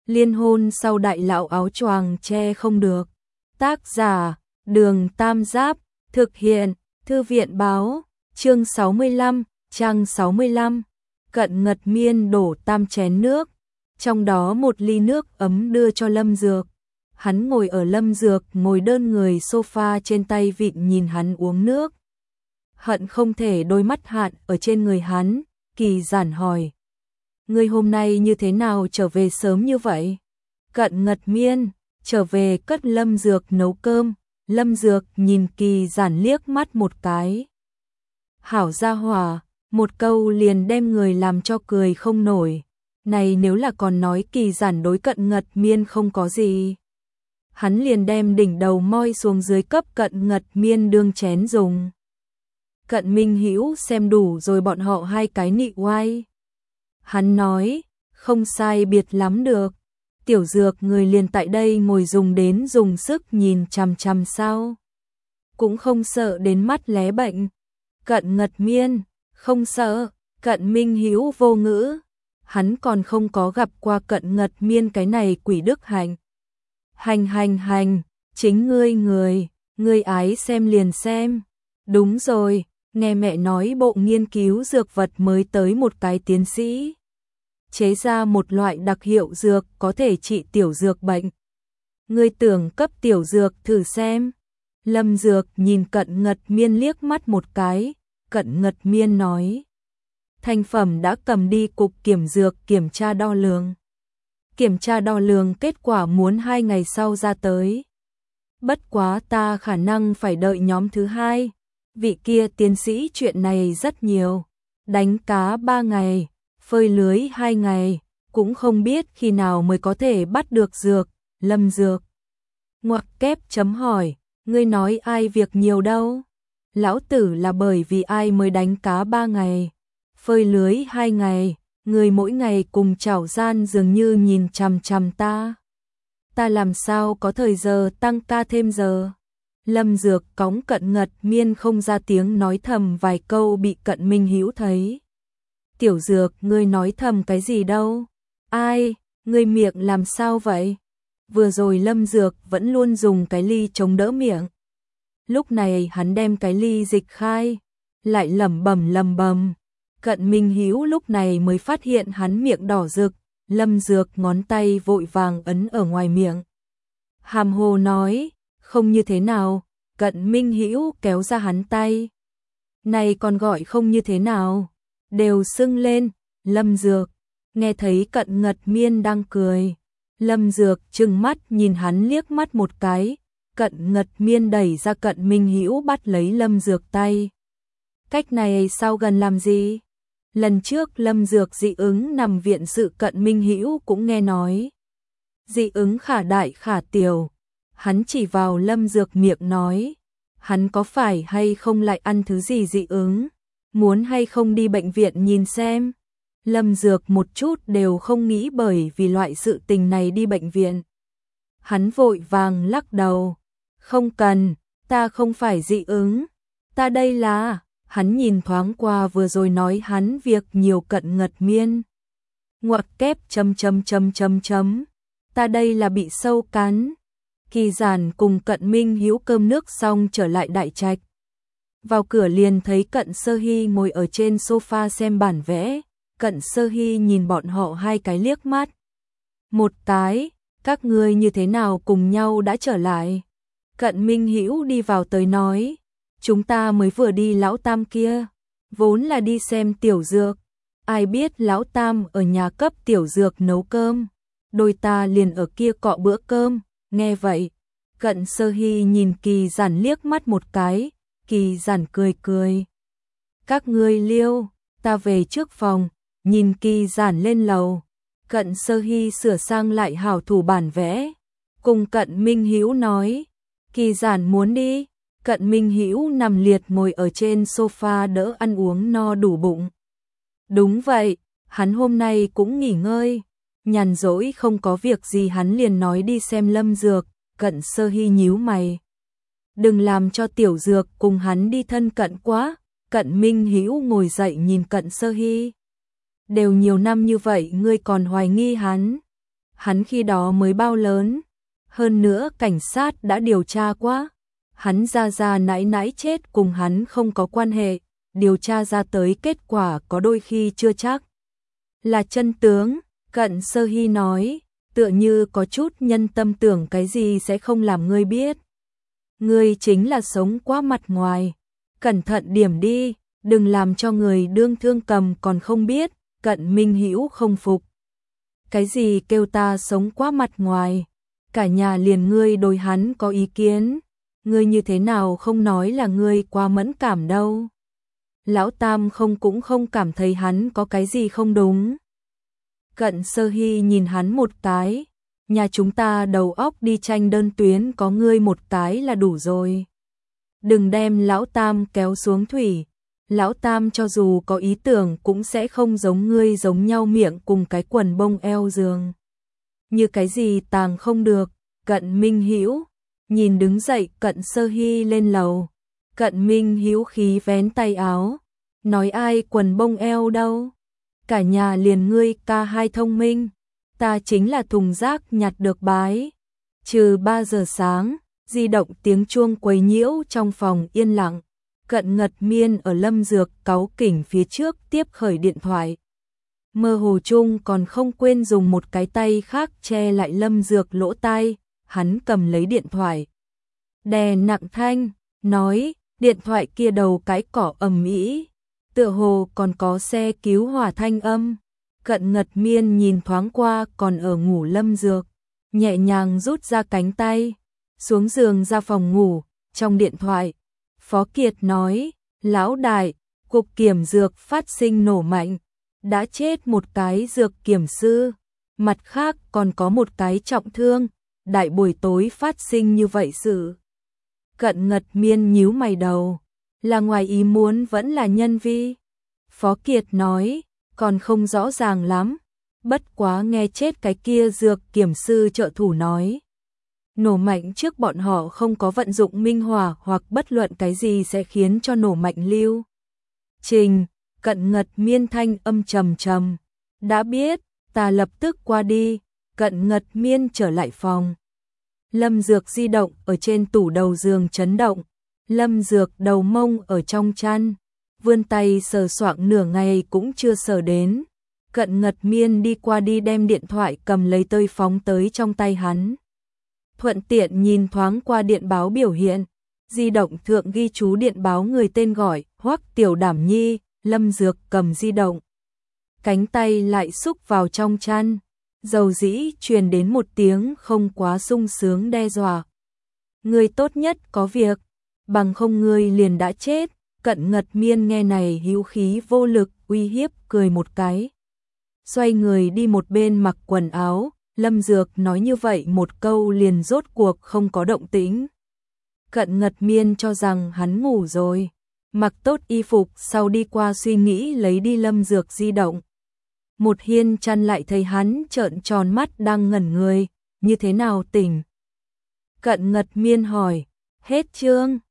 Liên hôn sau đại lão áo choàng che không được. Tác giả, Đường Tam Giáp, thực hiện, Thư viện báo, chương 65, trang 65. Cận Ngật Miên đổ tam chén nước, trong đó một ly nước ấm đưa cho Lâm Dược. Hắn ngồi ở Lâm Dược ngồi đơn người sofa trên tay vịn nhìn hắn uống nước. Hận không thể đôi mắt hạn ở trên người hắn, Kỳ Giản hỏi. Ngươi hôm nay như thế nào trở về sớm như vậy? Cận Ngật Miên, trở về cất Lâm Dược nấu cơm. Lâm Dược nhìn Kỳ Giản liếc mắt một cái. Hảo gia hỏa, một câu liền đem người làm cho cười không nổi. Này nếu là còn nói Kỳ Giản đối Cận Ngật Miên không có gì. Hắn liền đem đỉnh đầu moi xuống dưới cấp Cận Ngật Miên đương chén dùng. Cận Minh Hữu xem đủ rồi bọn họ hai cái nị oai. Hắn nói, không sai biệt lắm được. Tiểu Dược người liền tại đây ngồi dùng sức nhìn chằm chằm sao. Cũng không sợ đến mắt lé bệnh. Cận Ngật Miên, không sợ. Cận Minh Hữu vô ngữ. Hắn còn không có gặp qua Cận Ngật Miên cái này quỷ đức hạnh. Hành, chính ngươi ái xem liền xem. Đúng rồi, nghe mẹ nói bộ nghiên cứu dược vật mới tới một cái tiến sĩ. Chế ra một loại đặc hiệu dược có thể trị tiểu dược bệnh. Ngươi tưởng cấp tiểu dược thử xem. Lâm Dược nhìn Cận Ngật Miên liếc mắt một cái, Cận Ngật Miên nói. Thành phẩm đã cầm đi cục kiểm dược kiểm tra đo lường. Kiểm tra đo lường kết quả muốn 2 ngày sau ra tới. Bất quá ta khả năng phải đợi nhóm thứ 2. Vị kia tiến sĩ chuyện này rất nhiều. Đánh cá 3 ngày, phơi lưới 2 ngày, cũng không biết khi nào mới có thể bắt được dược. Lâm Dược ngoặc kép chấm hỏi, ngươi nói ai việc nhiều đâu? Lão tử là bởi vì ai mới đánh cá 3 ngày, phơi lưới 2 ngày, người mỗi ngày cùng chảo gian dường như nhìn chằm chằm ta. Ta làm sao có thời giờ tăng ca thêm giờ? Lâm Dược cõng Cận Ngật Miên không ra tiếng nói thầm vài câu bị Cận Minh Hữu thấy. Tiểu Dược, ngươi nói thầm cái gì đâu? Ai, ngươi miệng làm sao vậy? Vừa rồi Lâm Dược vẫn luôn dùng cái ly chống đỡ miệng. Lúc này hắn đem cái ly dịch khai, lại lẩm bẩm. Cận Minh Hữu lúc này mới phát hiện hắn miệng đỏ rực, Lâm Dược ngón tay vội vàng ấn ở ngoài miệng. Hàm hồ nói, không như thế nào, Cận Minh Hữu kéo ra hắn tay. Này còn gọi không như thế nào, đều sưng lên. Lâm Dược nghe thấy Cận Ngật Miên đang cười. Lâm Dược trừng mắt nhìn hắn liếc mắt một cái. Cận Ngật Miên đẩy ra Cận Minh Hữu bắt lấy Lâm Dược tay. Cách này sao gần làm gì? Lần trước Lâm Dược dị ứng nằm viện sự Cận Minh Hữu cũng nghe nói. Dị ứng khả đại khả tiểu. Hắn chỉ vào Lâm Dược miệng nói. Hắn có phải hay không lại ăn thứ gì dị ứng? Muốn hay không đi bệnh viện nhìn xem? Lâm Dược một chút đều không nghĩ bởi vì loại sự tình này đi bệnh viện. Hắn vội vàng lắc đầu. Không cần, ta không phải dị ứng. Ta đây là... Hắn nhìn thoáng qua vừa rồi nói hắn việc nhiều Cận Ngật Miên. Ngoặc kép chấm. Ta đây là bị sâu cắn. Kỳ Giản cùng Cận Minh Hữu cơm nước xong trở lại đại trạch. Vào cửa liền thấy Cận Sơ Hy ngồi ở trên sofa xem bản vẽ. Cận Sơ Hy nhìn bọn họ hai cái liếc mắt. Một cái, các ngươi như thế nào cùng nhau đã trở lại? Cận Minh Hữu đi vào tới nói. Chúng ta mới vừa đi Lão Tam kia, vốn là đi xem Tiểu Dược. Ai biết Lão Tam ở nhà cấp Tiểu Dược nấu cơm, đôi ta liền ở kia cọ bữa cơm. Nghe vậy, Cận Sơ Hy nhìn Kỳ Giản liếc mắt một cái. Kỳ Giản cười. Các ngươi liêu, ta về trước phòng. Nhìn Kỳ Giản lên lầu, Cận Sơ Hy sửa sang lại hảo thủ bản vẽ, cùng Cận Minh Hữu nói. Kỳ Giản muốn đi. Cận Minh Hữu nằm liệt ngồi ở trên sofa đỡ ăn uống no đủ bụng. Đúng vậy, hắn hôm nay cũng nghỉ ngơi, nhàn rỗi không có việc gì hắn liền nói đi xem Lâm Dược. Cận Sơ Hy nhíu mày. Đừng làm cho Tiểu Dược cùng hắn đi thân cận quá. Cận Minh Hữu ngồi dậy nhìn Cận Sơ Hy. Đều nhiều năm như vậy ngươi còn hoài nghi hắn. Hắn khi đó mới bao lớn, hơn nữa cảnh sát đã điều tra qua. Hắn ra nãi nãi chết cùng hắn không có quan hệ, điều tra ra tới kết quả có đôi khi chưa chắc là chân tướng. Cận Sơ Hy nói, tựa như có chút nhân tâm tưởng cái gì sẽ không làm ngươi biết. Ngươi chính là sống quá mặt ngoài, cẩn thận điểm đi, đừng làm cho người đương thương cầm còn không biết. Cận Minh Hữu không phục. Cái gì kêu ta sống quá mặt ngoài? Cả nhà liền ngươi đối hắn có ý kiến, ngươi như thế nào không nói là ngươi quá mẫn cảm đâu. Lão Tam cũng không cảm thấy hắn có cái gì không đúng. Cận Sơ Hy nhìn hắn một cái, nhà chúng ta đầu óc đi tranh đơn tuyến có ngươi một cái là đủ rồi. Đừng đem Lão Tam kéo xuống thủy. Lão Tam cho dù có ý tưởng cũng sẽ không giống ngươi giống nhau miệng cùng cái quần bông eo giường. Như cái gì tàng không được. Cận Minh Hữu nhìn đứng dậy Cận Sơ Hy lên lầu. Cận Minh Hữu khí vén tay áo, nói ai quần bông eo đâu. Cả nhà liền ngươi ca hai thông minh, ta chính là thùng rác nhặt được bái. Trừ 3 giờ sáng, di động tiếng chuông quấy nhiễu trong phòng yên lặng. Cận Ngật Miên ở Lâm Dược cáu kỉnh phía trước tiếp khởi điện thoại. Mơ hồ chung còn không quên dùng một cái tay khác che lại Lâm Dược lỗ tai, hắn cầm lấy điện thoại. Đè nặng thanh, nói, điện thoại kia đầu cái cỏ ầm ĩ, tựa hồ còn có xe cứu hỏa thanh âm. Cận Ngật Miên nhìn thoáng qua còn ở ngủ Lâm Dược, nhẹ nhàng rút ra cánh tay, xuống giường ra phòng ngủ. Trong điện thoại, Phó Kiệt nói, lão đại, cục kiểm dược phát sinh nổ mạnh, đã chết một cái dược kiểm sư, mặt khác còn có một cái trọng thương, đại buổi tối phát sinh như vậy sự. Cận Ngật Miên nhíu mày đầu, là ngoài ý muốn vẫn là nhân vi. Phó Kiệt nói, còn không rõ ràng lắm, bất quá nghe chết cái kia dược kiểm sư trợ thủ nói. Nổ mạnh trước bọn họ không có vận dụng minh hỏa hoặc bất luận cái gì sẽ khiến cho nổ mạnh lưu trình. Cận Ngật Miên thanh âm trầm trầm, đã biết, ta lập tức qua đi. Cận Ngật Miên trở lại phòng. Lâm Dược di động ở trên tủ đầu giường chấn động. Lâm Dược đầu mông ở trong chăn, vươn tay sờ soạng nửa ngày cũng chưa sờ đến. Cận Ngật Miên đi qua đi đem điện thoại cầm lấy tơi phóng tới trong tay hắn. Thuận tiện nhìn thoáng qua điện báo biểu hiện, di động thượng ghi chú điện báo người tên gọi Hoắc Tiểu Đảm Nhi. Lâm Dược cầm di động, cánh tay lại xúc vào trong chăn, dầu dĩ truyền đến một tiếng không quá sung sướng đe dọa. Ngươi tốt nhất có việc, bằng không ngươi liền đã chết. Cận Ngật Miên nghe này hữu khí vô lực uy hiếp cười một cái, xoay người đi một bên mặc quần áo. Lâm Dược nói như vậy một câu liền rốt cuộc không có động tĩnh. Cận Ngật Miên cho rằng hắn ngủ rồi, mặc tốt y phục sau đi qua suy nghĩ lấy đi Lâm Dược di động. Một hiên chăn lại thấy hắn trợn tròn mắt đang ngẩn người, như thế nào tỉnh? Cận Ngật Miên hỏi, hết chương.